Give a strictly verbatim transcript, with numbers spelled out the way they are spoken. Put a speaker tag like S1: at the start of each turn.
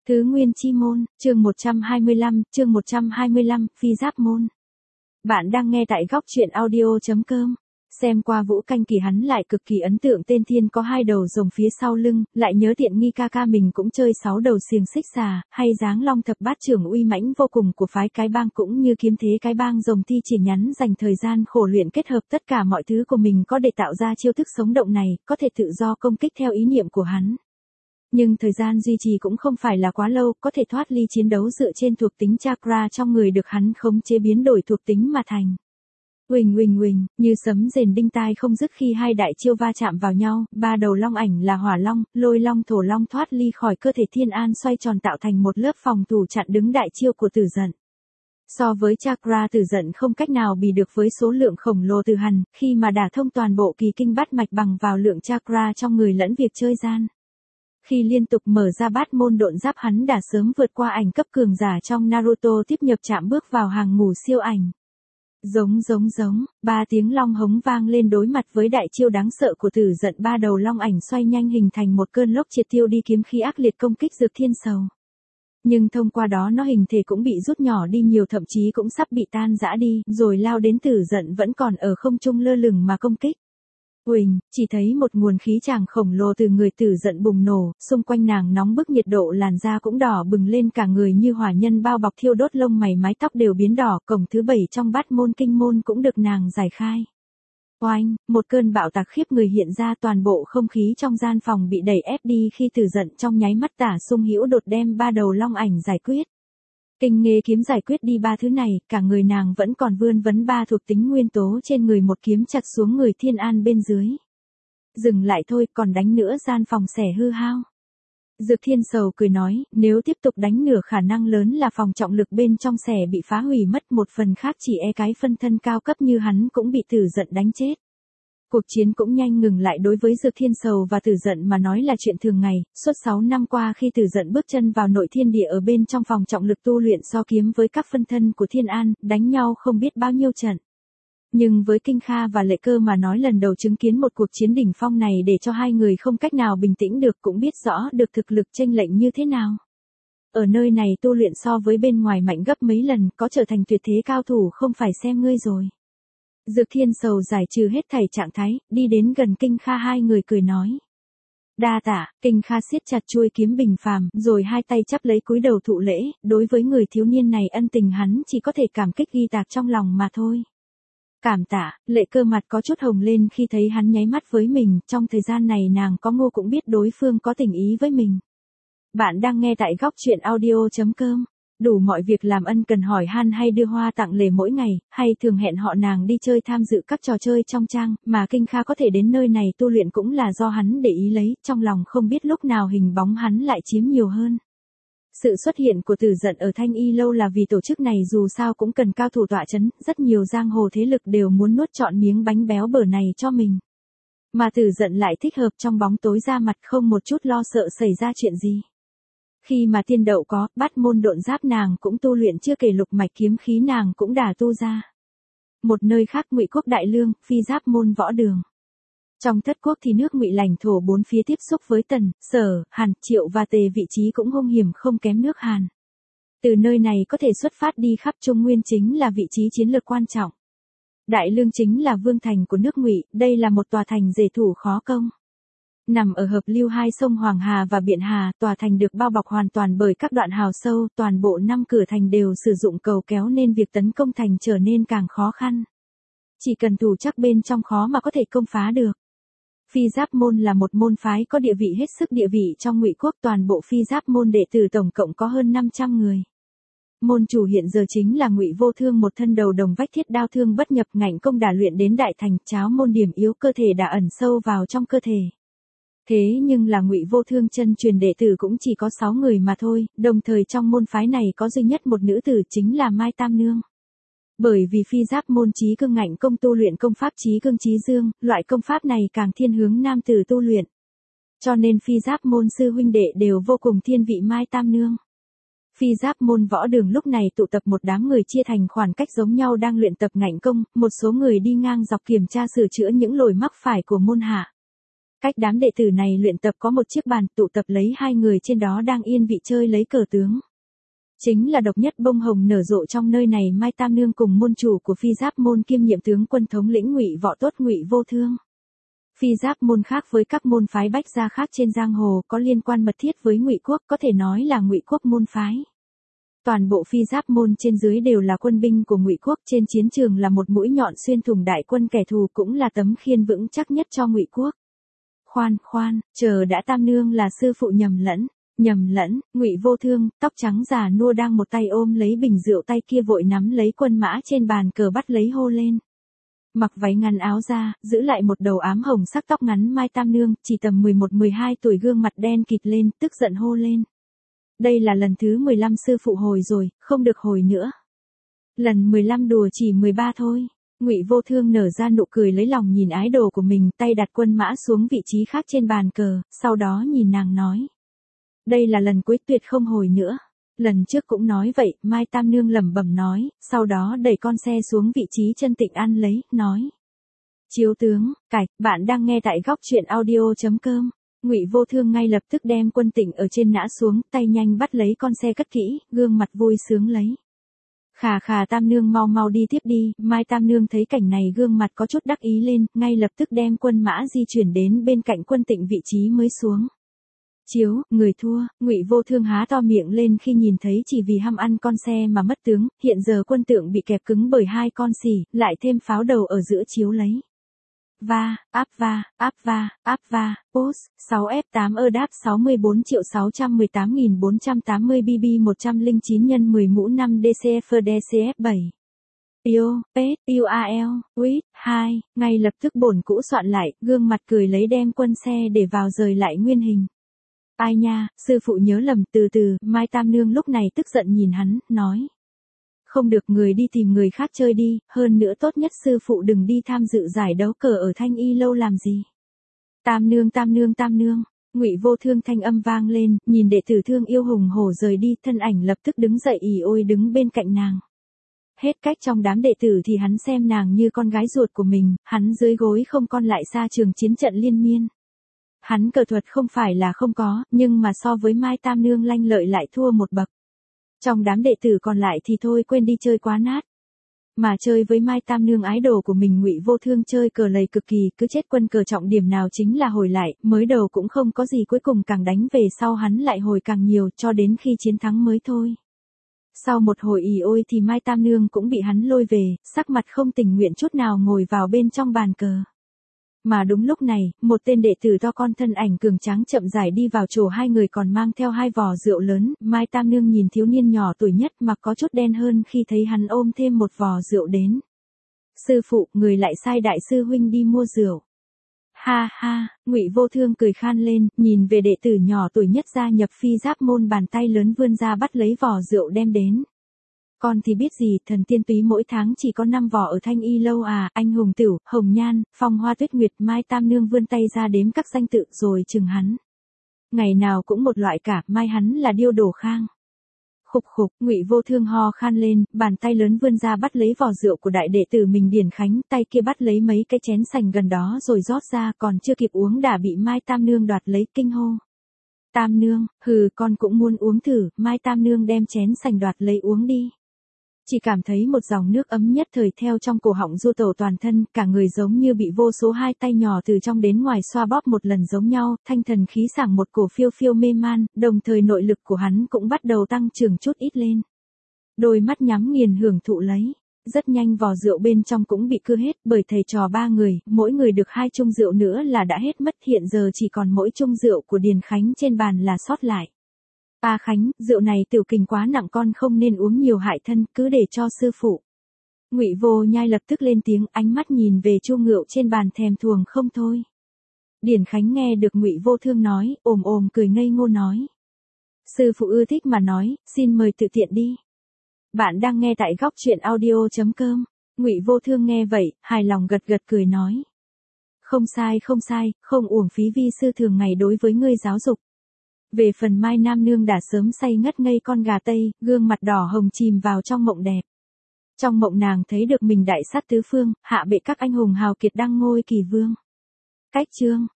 S1: Tứ Nguyên Chi Môn, chương một trăm hai mươi lăm, chương một trăm hai mươi lăm, Phi Giáp Môn. Bạn đang nghe tại góc truyện audio chấm com. Xem qua Vũ Canh Kỳ hắn lại cực kỳ ấn tượng tên thiên có hai đầu rồng phía sau lưng, lại nhớ tiện nghi ca ca mình cũng chơi sáu đầu xiềng xích xà, hay dáng long thập bát trưởng uy mãnh vô cùng của phái cái bang cũng như kiếm thế cái bang rồng thi chỉ nhắn dành thời gian khổ luyện kết hợp tất cả mọi thứ của mình có để tạo ra chiêu thức sống động này, có thể tự do công kích theo ý niệm của hắn. Nhưng thời gian duy trì cũng không phải là quá lâu, có thể thoát ly chiến đấu dựa trên thuộc tính chakra trong người được hắn khống chế biến đổi thuộc tính mà thành. Uỳnh uỳnh uỳnh, như sấm rền đinh tai không dứt khi hai đại chiêu va chạm vào nhau, ba đầu long ảnh là hỏa long, lôi long thổ long thoát ly khỏi cơ thể Thiên An xoay tròn tạo thành một lớp phòng thủ chặn đứng đại chiêu của Tử Dận. So với chakra Tử Dận không cách nào bì được với số lượng khổng lồ từ hằn, khi mà đả thông toàn bộ kỳ kinh bát mạch bằng vào lượng chakra trong người lẫn việc chơi gian. Khi liên tục mở ra bát môn độn giáp hắn đã sớm vượt qua ảnh cấp cường giả trong Naruto tiếp nhập chạm bước vào hàng ngũ siêu ảnh. Giống giống giống, ba tiếng long hống vang lên đối mặt với đại chiêu đáng sợ của Tử Dận, ba đầu long ảnh xoay nhanh hình thành một cơn lốc triệt tiêu đi kiếm khí ác liệt công kích Dược Thiên Sầu. Nhưng thông qua đó nó hình thể cũng bị rút nhỏ đi nhiều, thậm chí cũng sắp bị tan rã đi, rồi lao đến Tử Dận vẫn còn ở không trung lơ lửng mà công kích. Uỳnh, chỉ thấy một nguồn khí tràng khổng lồ từ người Tử Dận bùng nổ, xung quanh nàng nóng bức, nhiệt độ làn da cũng đỏ bừng lên, cả người như hỏa nhân bao bọc thiêu đốt, lông mày mái tóc đều biến đỏ, cổng thứ bảy trong bát môn kinh môn cũng được nàng giải khai. Oanh, một cơn bạo tạc khiếp người hiện ra, toàn bộ không khí trong gian phòng bị đẩy ép đi khi Tử Dận trong nháy mắt tả sung hữu đột đem ba đầu long ảnh giải quyết. Kinh nghê kiếm giải quyết đi ba thứ này, cả người nàng vẫn còn vươn vấn ba thuộc tính nguyên tố trên người, một kiếm chặt xuống người Thiên An bên dưới. Dừng lại thôi, còn đánh nữa gian phòng sẽ hư hao. Dược Thiên Sầu cười nói, nếu tiếp tục đánh nửa khả năng lớn là phòng trọng lực bên trong sẽ bị phá hủy mất, một phần khác chỉ e cái phân thân cao cấp như hắn cũng bị Tử Dận đánh chết. Cuộc chiến cũng nhanh ngừng lại, đối với Dược Thiên Sầu và Tử Dận mà nói là chuyện thường ngày, suốt sáu năm qua khi Tử Dận bước chân vào nội thiên địa ở bên trong phòng trọng lực tu luyện so kiếm với các phân thân của Thiên An, đánh nhau không biết bao nhiêu trận. Nhưng với Kinh Kha và Lệ Cơ mà nói, lần đầu chứng kiến một cuộc chiến đỉnh phong này để cho hai người không cách nào bình tĩnh được, cũng biết rõ được thực lực chênh lệch như thế nào. Ở nơi này tu luyện so với bên ngoài mạnh gấp mấy lần, có trở thành tuyệt thế cao thủ không phải xem ngươi rồi. Dược Thiên Sầu giải trừ hết thảy trạng thái, đi đến gần Kinh Kha, hai người cười nói. Đa tạ. Kinh Kha siết chặt chuôi kiếm bình phàm, rồi hai tay chắp lấy cúi đầu thụ lễ, đối với người thiếu niên này ân tình hắn chỉ có thể cảm kích ghi tạc trong lòng mà thôi. Cảm tạ. Lệ Cơ mặt có chút hồng lên khi thấy hắn nháy mắt với mình, trong thời gian này nàng có ngu cũng biết đối phương có tình ý với mình. Bạn đang nghe tại góc truyện audio chấm com. Đủ mọi việc làm ân cần hỏi han hay đưa hoa tặng lễ mỗi ngày, hay thường hẹn họ nàng đi chơi tham dự các trò chơi trong trang, mà Kinh Kha có thể đến nơi này tu luyện cũng là do hắn để ý lấy, trong lòng không biết lúc nào hình bóng hắn lại chiếm nhiều hơn. Sự xuất hiện của Tử Dận ở Thanh Y Lâu là vì tổ chức này dù sao cũng cần cao thủ tọa chấn, rất nhiều giang hồ thế lực đều muốn nuốt trọn miếng bánh béo bở này cho mình. Mà Tử Dận lại thích hợp trong bóng tối ra mặt, không một chút lo sợ xảy ra chuyện gì. Khi mà tiên đậu có, bát môn độn giáp nàng cũng tu luyện, chưa kể lục mạch kiếm khí nàng cũng đã tu ra. Một nơi khác, Ngụy Quốc Đại Lương, Phi Giáp Môn võ đường. Trong thất quốc thì nước Ngụy lãnh thổ bốn phía tiếp xúc với Tần, Sở, Hàn, Triệu và Tề, vị trí cũng hung hiểm không kém nước Hàn. Từ nơi này có thể xuất phát đi khắp Trung Nguyên, chính là vị trí chiến lược quan trọng. Đại Lương chính là vương thành của nước Ngụy, đây là một tòa thành dễ thủ khó công. Nằm ở hợp lưu hai sông Hoàng Hà và Biện Hà, tòa thành được bao bọc hoàn toàn bởi các đoạn hào sâu, toàn bộ năm cửa thành đều sử dụng cầu kéo nên việc tấn công thành trở nên càng khó khăn. Chỉ cần thủ chắc bên trong khó mà có thể công phá được. Phi Giáp Môn là một môn phái có địa vị hết sức địa vị trong Ngụy Quốc, toàn bộ Phi Giáp Môn đệ tử tổng cộng có hơn năm trăm người. Môn chủ hiện giờ chính là Ngụy Vô Thương, một thân đầu đồng vách thiết đao thương bất nhập, ngạnh công đả luyện đến đại thành, cháo môn điểm yếu cơ thể đã ẩn sâu vào trong cơ thể. Thế nhưng là Ngụy Vô Thương chân truyền đệ tử cũng chỉ có sáu người mà thôi, đồng thời trong môn phái này có duy nhất một nữ tử, chính là Mai Tam Nương. Bởi vì Phi Giáp Môn chí cương ngạnh công tu luyện công pháp chí cương chí dương, loại công pháp này càng thiên hướng nam tử tu luyện. Cho nên Phi Giáp Môn sư huynh đệ đều vô cùng thiên vị Mai Tam Nương. Phi Giáp Môn võ đường lúc này tụ tập một đám người chia thành khoảng cách giống nhau đang luyện tập ngạnh công, một số người đi ngang dọc kiểm tra sửa chữa những lỗi mắc phải của môn hạ. Cách đám đệ tử này luyện tập có một chiếc bàn tụ tập lấy hai người trên đó đang yên vị chơi lấy cờ tướng. Chính là độc nhất bông hồng nở rộ trong nơi này Mai Tam Nương cùng môn chủ của Phi Giáp môn kiêm nhiệm tướng quân thống lĩnh Ngụy Võ Tốt Ngụy Vô Thương. Phi Giáp môn khác với các môn phái bách gia khác trên giang hồ có liên quan mật thiết với Ngụy quốc, có thể nói là Ngụy quốc môn phái. Toàn bộ Phi Giáp môn trên dưới đều là quân binh của Ngụy quốc, trên chiến trường là một mũi nhọn xuyên thủng đại quân kẻ thù, cũng là tấm khiên vững chắc nhất cho Ngụy quốc. Khoan, khoan, chờ đã, Tam Nương là sư phụ nhầm lẫn. Nhầm lẫn, Ngụy Vô Thương, tóc trắng già nua đang một tay ôm lấy bình rượu, tay kia vội nắm lấy quân mã trên bàn cờ bắt lấy hô lên. Mặc váy ngắn áo ra, giữ lại một đầu ám hồng sắc tóc ngắn Mai Tam Nương, chỉ tầm mười một mười hai tuổi, gương mặt đen kịt lên, tức giận hô lên. Đây là lần thứ mười lăm sư phụ hồi rồi, không được hồi nữa. Lần mười lăm đùa chỉ mười ba thôi. Ngụy Vô Thương nở ra nụ cười lấy lòng nhìn ái đồ của mình, tay đặt quân mã xuống vị trí khác trên bàn cờ, sau đó nhìn nàng nói. Đây là lần cuối, tuyệt không hồi nữa. Lần trước cũng nói vậy, Mai Tam Nương lẩm bẩm nói, sau đó đẩy con xe xuống vị trí chân Tịnh ăn lấy, nói. Chiếu tướng, cải, bạn đang nghe tại góc truyện audio chấm com. Ngụy Vô Thương ngay lập tức đem quân Tịnh ở trên nã xuống, tay nhanh bắt lấy con xe cất kỹ, gương mặt vui sướng lấy. Khà khà, Tam Nương mau mau đi tiếp đi. Mai Tam Nương thấy cảnh này gương mặt có chút đắc ý lên, ngay lập tức đem quân mã di chuyển đến bên cạnh quân Tịnh vị trí mới xuống. Chiếu, người thua. Ngụy Vô Thương há to miệng lên khi nhìn thấy chỉ vì ham ăn con xe mà mất tướng, hiện giờ quân tượng bị kẹp cứng bởi hai con xỉ, lại thêm pháo đầu ở giữa chiếu lấy. Va, áp va, áp va, áp va, post, sáu F tám ơ đáp sáu mươi bốn triệu sáu trăm mười tám nghìn bốn trăm tám mươi B B một trăm lẻ chín nhân mười mũ năm D C F D C F bảy. Yêu, pet, U A L, Wit, hai, ngay lập tức bổn cũ soạn lại, gương mặt cười lấy đem quân xe để vào rời lại nguyên hình. Ai nha, sư phụ nhớ lầm, từ từ. Mai Tam Nương lúc này tức giận nhìn hắn, nói. Không được, người đi tìm người khác chơi đi, hơn nữa tốt nhất sư phụ đừng đi tham dự giải đấu cờ ở Thanh Y lâu làm gì. Tam Nương, Tam Nương, Tam Nương. Ngụy Vô Thương thanh âm vang lên, nhìn đệ tử thương yêu hùng hổ rời đi, thân ảnh lập tức đứng dậy ì ôi đứng bên cạnh nàng. Hết cách trong đám đệ tử thì hắn xem nàng như con gái ruột của mình, hắn dưới gối không con lại xa trường chiến trận liên miên. Hắn cờ thuật không phải là không có, nhưng mà so với Mai Tam Nương lanh lợi lại thua một bậc. Trong đám đệ tử còn lại thì thôi quên đi, chơi quá nát. Mà chơi với Mai Tam Nương ái đồ của mình Ngụy Vô Thương chơi cờ lầy cực kỳ, cứ chết quân cờ trọng điểm nào chính là hồi lại, mới đầu cũng không có gì, cuối cùng càng đánh về sau hắn lại hồi càng nhiều, cho đến khi chiến thắng mới thôi. Sau một hồi ì ôi thì Mai Tam Nương cũng bị hắn lôi về, sắc mặt không tình nguyện chút nào ngồi vào bên trong bàn cờ. Mà đúng lúc này, một tên đệ tử to con thân ảnh cường tráng chậm rãi đi vào chỗ, hai người còn mang theo hai vò rượu lớn. Mai Tam Nương nhìn thiếu niên nhỏ tuổi nhất mà có chút đen hơn khi thấy hắn ôm thêm một vò rượu đến. Sư phụ, người lại sai đại sư huynh đi mua rượu. Ha ha, Ngụy Vô Thương cười khan lên, nhìn về đệ tử nhỏ tuổi nhất gia nhập Phi Giáp môn, bàn tay lớn vươn ra bắt lấy vò rượu đem đến. Con thì biết gì, thần tiên túy mỗi tháng chỉ có năm vỏ ở Thanh Y lâu à, anh hùng tửu, hồng nhan, phong hoa tuyết nguyệt. Mai Tam Nương vươn tay ra đếm các danh tự rồi chừng hắn. Ngày nào cũng một loại cả, mai hắn là điêu đổ khang. Khục khục, Ngụy Vô Thương ho khan lên, bàn tay lớn vươn ra bắt lấy vỏ rượu của đại đệ tử mình Điển Khánh, tay kia bắt lấy mấy cái chén sành gần đó rồi rót ra, còn chưa kịp uống đã bị Mai Tam Nương đoạt lấy, kinh hô. Tam Nương, hừ, con cũng muốn uống thử. Mai Tam Nương đem chén sành đoạt lấy uống đi. Chỉ cảm thấy một dòng nước ấm nhất thời theo trong cổ họng du tẩu toàn thân, cả người giống như bị vô số hai tay nhỏ từ trong đến ngoài xoa bóp một lần giống nhau, thanh thần khí sảng một cổ phiêu phiêu mê man, đồng thời nội lực của hắn cũng bắt đầu tăng trưởng chút ít lên. Đôi mắt nhắm nghiền hưởng thụ lấy. Rất nhanh vò rượu bên trong cũng bị cưa hết, bởi thầy trò ba người, mỗi người được hai chung rượu nữa là đã hết mất, hiện giờ chỉ còn mỗi chung rượu của Điền Khánh trên bàn là sót lại. A Khánh, rượu này tiểu kình quá nặng, con không nên uống nhiều hại thân, cứ để cho sư phụ. Ngụy Vô Nhai lập tức lên tiếng, ánh mắt nhìn về chung rượu trên bàn thèm thuồng không thôi. Điển Khánh nghe được Ngụy Vô Thương nói, ồm ồm cười ngây ngô nói. Sư phụ ưa thích mà nói, xin mời tự tiện đi. Bạn đang nghe tại góc truyện audio chấm com. Ngụy Vô Thương nghe vậy, hài lòng gật gật cười nói. Không sai không sai, không uổng phí vi sư thường ngày đối với ngươi giáo dục. Về phần Mai Nam Nương đã sớm say ngất ngây con gà Tây, gương mặt đỏ hồng chìm vào trong mộng đẹp. Trong mộng nàng thấy được mình đại sát tứ phương, hạ bệ các anh hùng hào kiệt đăng ngôi kỳ vương. Cách chương,